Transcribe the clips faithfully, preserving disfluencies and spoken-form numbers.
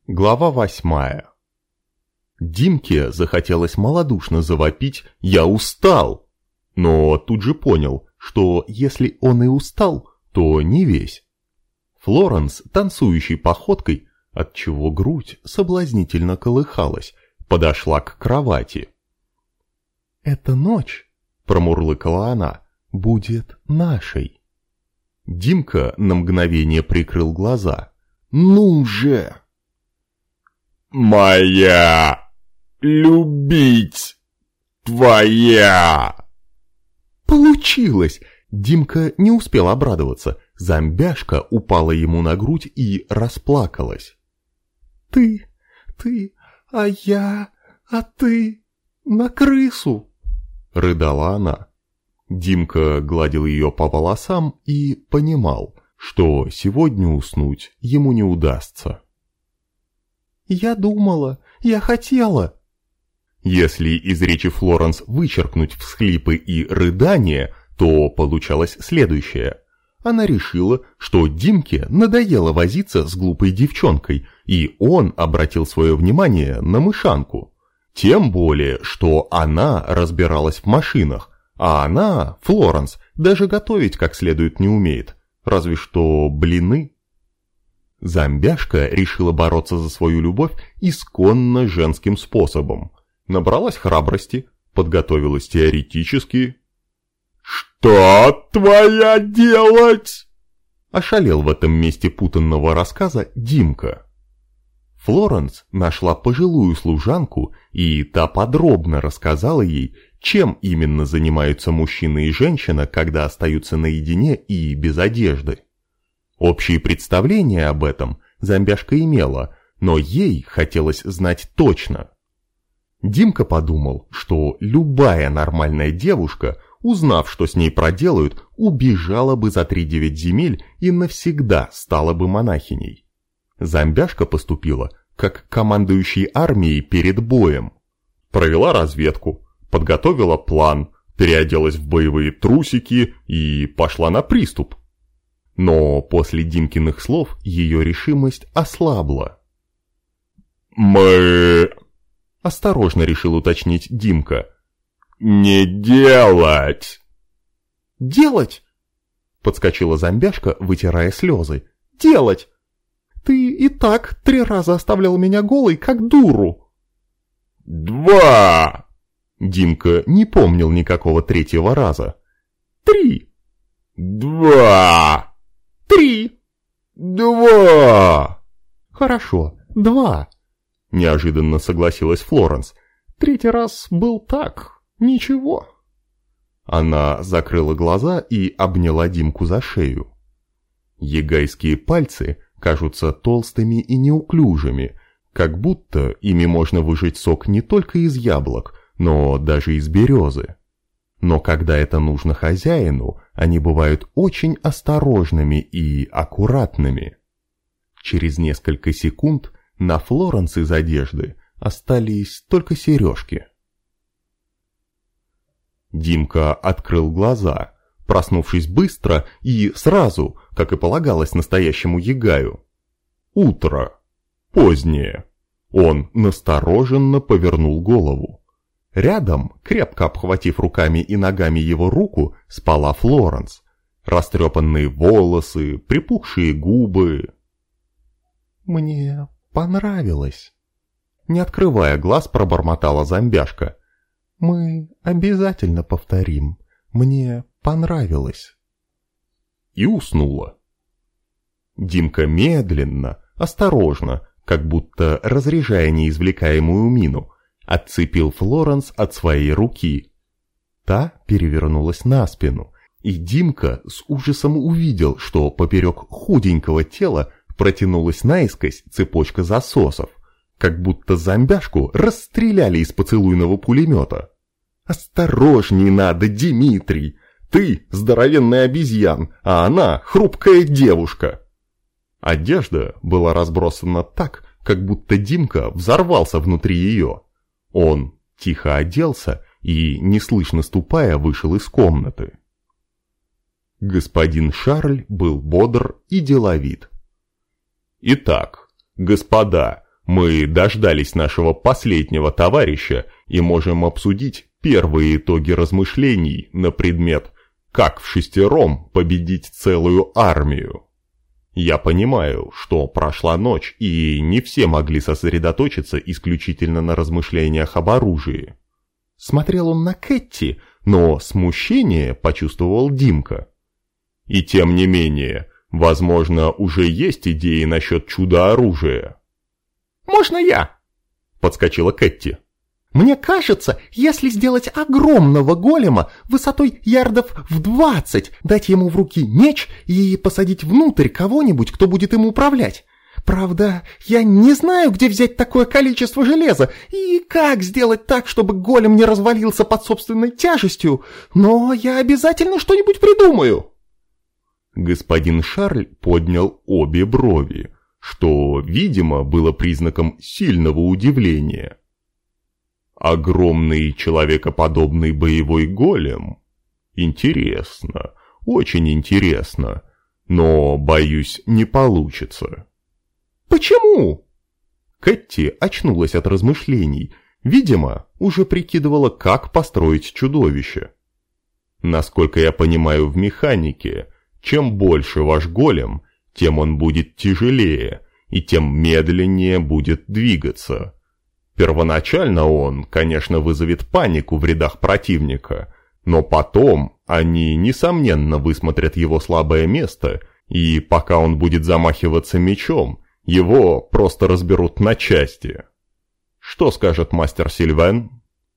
Глава восьмая. Димке захотелось малодушно завопить «Я устал!», но тут же понял, что если он и устал, то не весь. Флоренс, танцующей походкой, отчего грудь соблазнительно колыхалась, подошла к кровати. «Эта ночь, — промурлыкала она, — будет нашей». Димка на мгновение прикрыл глаза. «Ну же!» «Моя! Любить! Твоя!» Получилось! Димка не успел обрадоваться. Зомбяшка упала ему на грудь и расплакалась. «Ты, ты, а я, а ты на крысу!» — рыдала она. Димка гладил ее по волосам и понимал, что сегодня уснуть ему не удастся. «Я думала, я хотела». Если из речи Флоренс вычеркнуть всхлипы и рыдания, то получалось следующее. Она решила, что Димке надоело возиться с глупой девчонкой, и он обратил свое внимание на мышанку. Тем более, что она разбиралась в машинах, а она, Флоренс, даже готовить как следует не умеет, разве что блины. Зомбяшка решила бороться за свою любовь исконно женским способом. Набралась храбрости, подготовилась теоретически. «Что твоя делать?» — ошалел в этом месте путанного рассказа Димка. Флоренс нашла пожилую служанку, и та подробно рассказала ей, чем именно занимаются мужчина и женщина, когда остаются наедине и без одежды. Общие представления об этом зомбяшка имела, но ей хотелось знать точно. Димка подумал, что любая нормальная девушка, узнав, что с ней проделают, убежала бы за тридевять земель и навсегда стала бы монахиней. Зомбяшка поступила, как командующий армией перед боем. Провела разведку, подготовила план, переоделась в боевые трусики и пошла на приступ. Но после Димкиных слов ее решимость ослабла. «Мы...» — осторожно решил уточнить Димка. «Не делать!» «Делать?» — подскочила зомбяшка, вытирая слезы. «Делать! Ты и так три раза оставлял меня голой, как дуру!» «Два!» Димка не помнил никакого третьего раза. «Три!» «Два!» «Три!» «Два!» «Хорошо, два!» — неожиданно согласилась Флоренс. «Третий раз был так, ничего». Она закрыла глаза и обняла Димку за шею. Егайские пальцы кажутся толстыми и неуклюжими, как будто ими можно выжать сок не только из яблок, но даже из березы. Но когда это нужно хозяину, они бывают очень осторожными и аккуратными. Через несколько секунд на Флоренс из одежды остались только сережки. Димка открыл глаза, проснувшись быстро и сразу, как и полагалось настоящему егаю. Утро. Позднее. Он настороженно повернул голову. Рядом, крепко обхватив руками и ногами его руку, спала Флоренс. Растрепанные волосы, припухшие губы. «Мне понравилось», — не открывая глаз, пробормотала зомбяшка. «Мы обязательно повторим. Мне понравилось». И уснула. Димка медленно, осторожно, как будто разряжая неизвлекаемую мину, отцепил Флоренс от своей руки. Та перевернулась на спину, и Димка с ужасом увидел, что поперек худенького тела протянулась наискось цепочка засосов, как будто зомбяшку расстреляли из поцелуйного пулемета. «Осторожней надо, Димитрий! Ты здоровенный обезьян, а она хрупкая девушка!» Одежда была разбросана так, как будто Димка взорвался внутри ее. Он тихо оделся и, неслышно ступая, вышел из комнаты. Господин Шарль был бодр и деловит. «Итак, господа, Мы дождались нашего последнего товарища и можем обсудить первые итоги размышлений на предмет «Как в шестером победить целую армию?». Я понимаю, что прошла ночь, и не все могли сосредоточиться исключительно на размышлениях об оружии. Смотрел он на Кэтти, но смущение почувствовал Димка. И тем не менее, возможно, уже есть идеи насчет чудо-оружия. «Можно я?» — подскочила Кэтти. «Мне кажется, если сделать огромного голема высотой ярдов в двадцать, дать ему в руки меч и посадить внутрь кого-нибудь, кто будет им управлять. Правда, я не знаю, где взять такое количество железа и как сделать так, чтобы голем не развалился под собственной тяжестью, но я обязательно что-нибудь придумаю». Господин Шарль поднял обе брови, что, видимо, было признаком сильного удивления. Огромный человекоподобный боевой голем? Интересно, очень интересно, но, боюсь, не получится. «Почему?» Кэтти очнулась от размышлений, видимо, уже прикидывала, как построить чудовище. Насколько я понимаю в механике, чем больше ваш голем, тем он будет тяжелее, и тем медленнее будет двигаться. Первоначально он, конечно, вызовет панику в рядах противника, но потом они, несомненно, высмотрят его слабое место, и пока он будет замахиваться мечом, его просто разберут на части. Что скажет мастер Сильвен?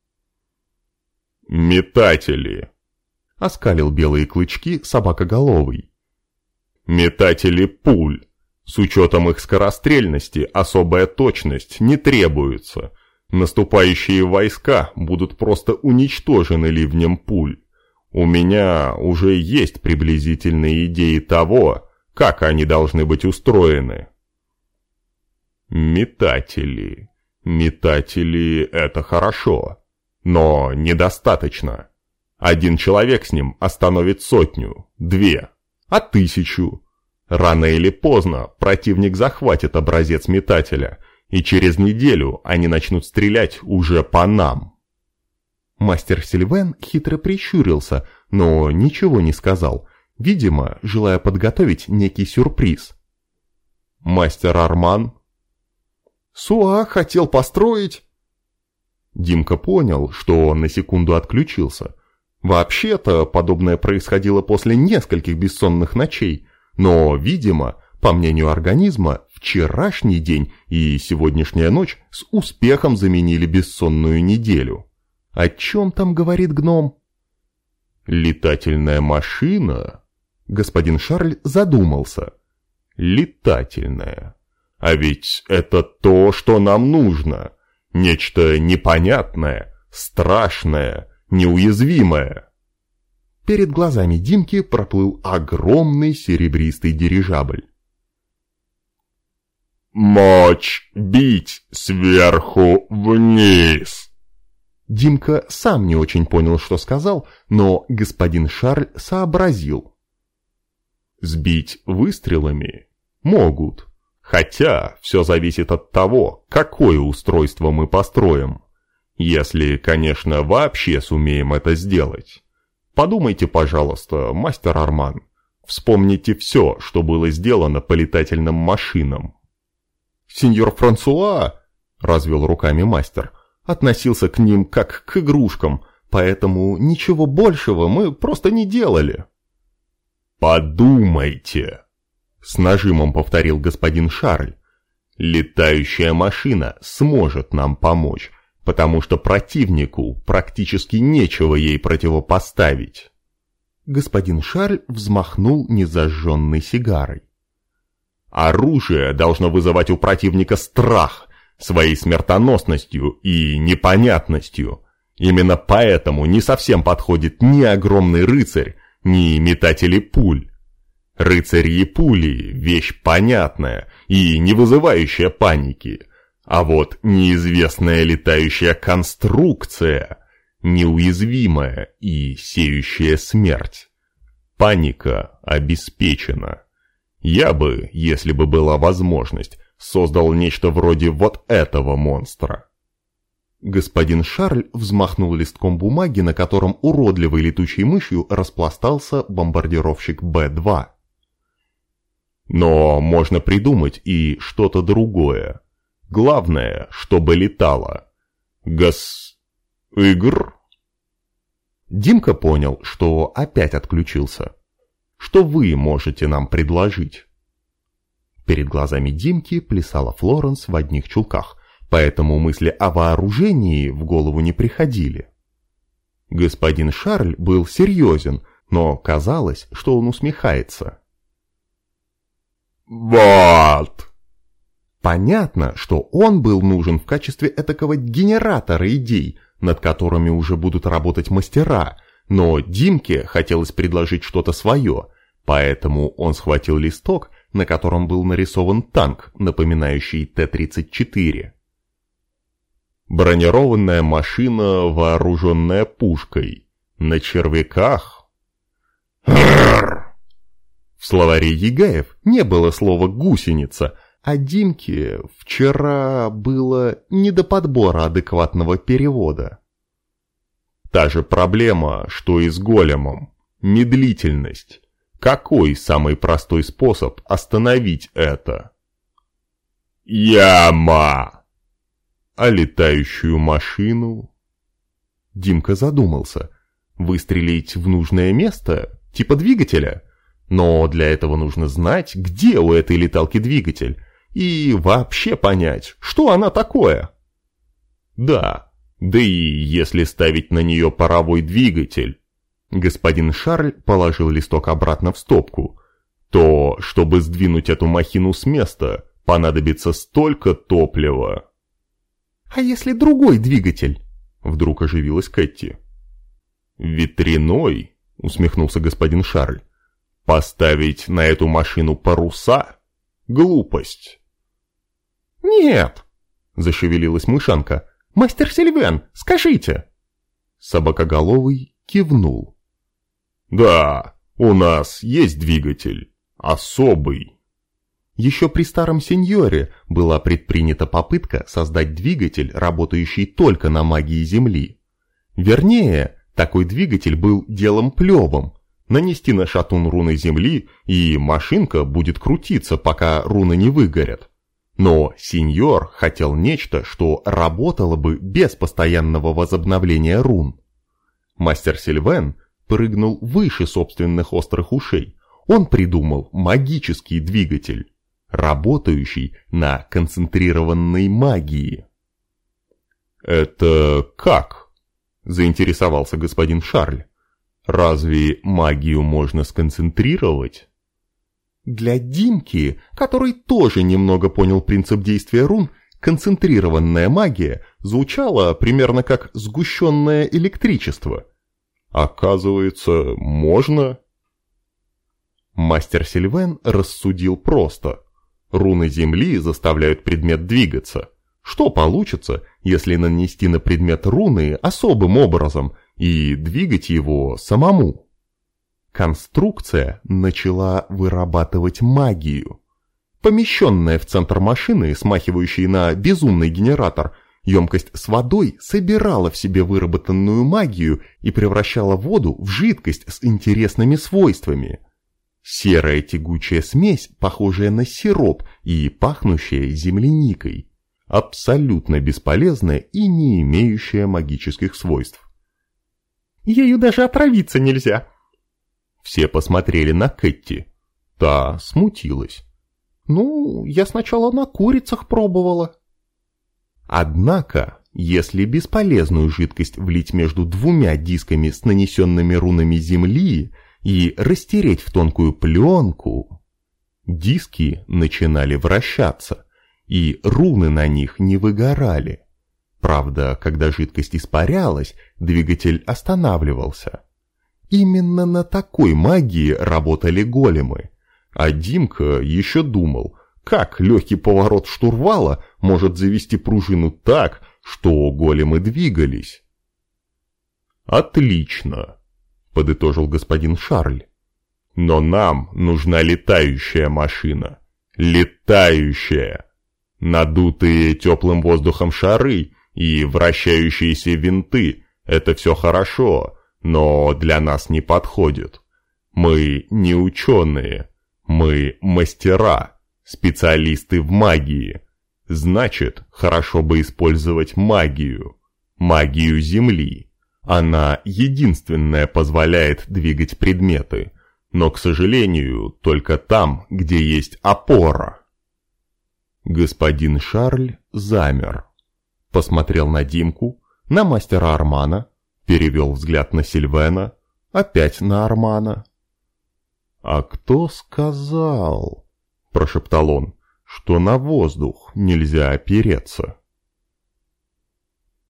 «Метатели», — оскалил белые клычки собакоголовый. «Метатели пуль. С учетом их скорострельности особая точность не требуется. Наступающие войска будут просто уничтожены ливнем пуль. У меня уже есть приблизительные идеи того, как они должны быть устроены». Метатели. Метатели — это хорошо, но недостаточно. Один человек с ним остановит сотню, две, а тысячу. Рано или поздно противник захватит образец метателя, и через неделю они начнут стрелять уже по нам. Мастер Сильвен хитро прищурился, но ничего не сказал, видимо, желая подготовить некий сюрприз. Мастер Арман? Суа хотел построить... Димка понял, что на секунду отключился. Вообще-то подобное происходило после нескольких бессонных ночей, но, видимо, по мнению организма, вчерашний день и сегодняшняя ночь с успехом заменили бессонную неделю. О чем там говорит гном? Летательная машина? Господин Шарль задумался. Летательная. А ведь это то, что нам нужно. Нечто непонятное, страшное, неуязвимое. Перед глазами Димки проплыл огромный серебристый дирижабль. «Мочь бить сверху вниз!» Димка сам не очень понял, что сказал, но господин Шарль сообразил. Сбить выстрелами могут, хотя все зависит от того, какое устройство мы построим. Если, конечно, вообще сумеем это сделать. Подумайте, пожалуйста, мастер Арман. Вспомните все, что было сделано по летательным машинам. «Сеньор Франсуа», — развел руками мастер, — относился к ним как к игрушкам, поэтому ничего большего мы просто не делали. «Подумайте», — с нажимом повторил господин Шарль. «Летающая машина сможет нам помочь, потому что противнику практически нечего ей противопоставить». Господин Шарль взмахнул незажженной сигарой. «Оружие должно вызывать у противника страх своей смертоносностью и непонятностью. Именно поэтому не совсем подходит ни огромный рыцарь, ни метатели пуль. Рыцари и пули – вещь понятная и не вызывающая паники, а вот неизвестная летающая конструкция – неуязвимая и сеющая смерть. Паника обеспечена. Я бы, если бы была возможность, создал нечто вроде вот этого монстра. Господин Шарль взмахнул листком бумаги, на котором уродливой летучей мышью распластался бомбардировщик Бэ два. Но можно придумать и что-то другое. Главное, чтобы летало. Гос... Игр? Димка понял, что опять отключился. Что вы можете нам предложить? Перед глазами Димки плясала Флоренс в одних чулках, поэтому мысли о вооружении в голову не приходили. Господин Шарль был серьезен, но казалось, что он усмехается. Вот! Понятно, что он был нужен в качестве этакого генератора идей, над которыми уже будут работать мастера, но Димке хотелось предложить что-то свое, поэтому он схватил листок, на котором был нарисован танк, напоминающий Т тридцать четыре. Бронированная машина, вооруженная пушкой. На червяках. В словаре Ягаев не было слова «гусеница», а Димке вчера было не до подбора адекватного перевода. Та же проблема, что и с големом. Медлительность. Какой самый простой способ остановить это? Яма! А летающую машину? Димка задумался. Выстрелить в нужное место, типа двигателя? Но для этого нужно знать, где у этой леталки двигатель, и вообще понять, что она такое. Да, да и если ставить на нее паровой двигатель, господин Шарль положил листок обратно в стопку, то, чтобы сдвинуть эту махину с места, понадобится столько топлива. А если другой двигатель? Вдруг оживилась Кэти. Ветряной, усмехнулся господин Шарль. Поставить на эту машину паруса? Глупость. Нет, зашевелилась мышанка. Мастер Сильвен, скажите. Собакоголовый кивнул. Да, у нас есть двигатель. Особый. Еще при старом сеньоре была предпринята попытка создать двигатель, работающий только на магии Земли. Вернее, такой двигатель был делом плевым. Нанести на шатун руны Земли, и машинка будет крутиться, пока руны не выгорят. Но сеньор хотел нечто, что работало бы без постоянного возобновления рун. Мастер Сильвен прыгнул выше собственных острых ушей. Он придумал магический двигатель, работающий на концентрированной магии. «Это как?» – заинтересовался господин Шарль. «Разве магию можно сконцентрировать?» Для Димки, который тоже немного понял принцип действия рун, концентрированная магия звучала примерно как сгущенное электричество. Оказывается, можно? Мастер Сильвен рассудил просто. Руны Земли заставляют предмет двигаться. Что получится, если нанести на предмет руны особым образом и двигать его самому? Конструкция начала вырабатывать магию. Помещенная в центр машины, смахивающей на безумный генератор, емкость с водой собирала в себе выработанную магию и превращала воду в жидкость с интересными свойствами. Серая тягучая смесь, похожая на сироп и пахнущая земляникой. Абсолютно бесполезная и не имеющая магических свойств. «Ею даже отравиться нельзя!» Все посмотрели на Кэти. Та смутилась. «Ну, я сначала на курицах пробовала». Однако, если бесполезную жидкость влить между двумя дисками с нанесенными рунами Земли и растереть в тонкую пленку, диски начинали вращаться, и руны на них не выгорали. Правда, когда жидкость испарялась, двигатель останавливался. Именно на такой магии работали големы. А Димка еще думал, как легкий поворот штурвала может завести пружину так, что големы двигались. «Отлично», — подытожил господин Шарль. «Но нам нужна летающая машина. Летающая. Надутые теплым воздухом шары и вращающиеся винты – это все хорошо, но для нас не подходит. Мы не ученые, мы мастера, специалисты в магии. Значит, хорошо бы использовать магию, магию Земли. Она единственная позволяет двигать предметы, но, к сожалению, только там, где есть опора. Господин Шарль замер, посмотрел на Димку, на мастера Армана, перевел взгляд на Сильвена, опять на Армана. «А кто сказал, — прошептал он, — что на воздух нельзя опереться?»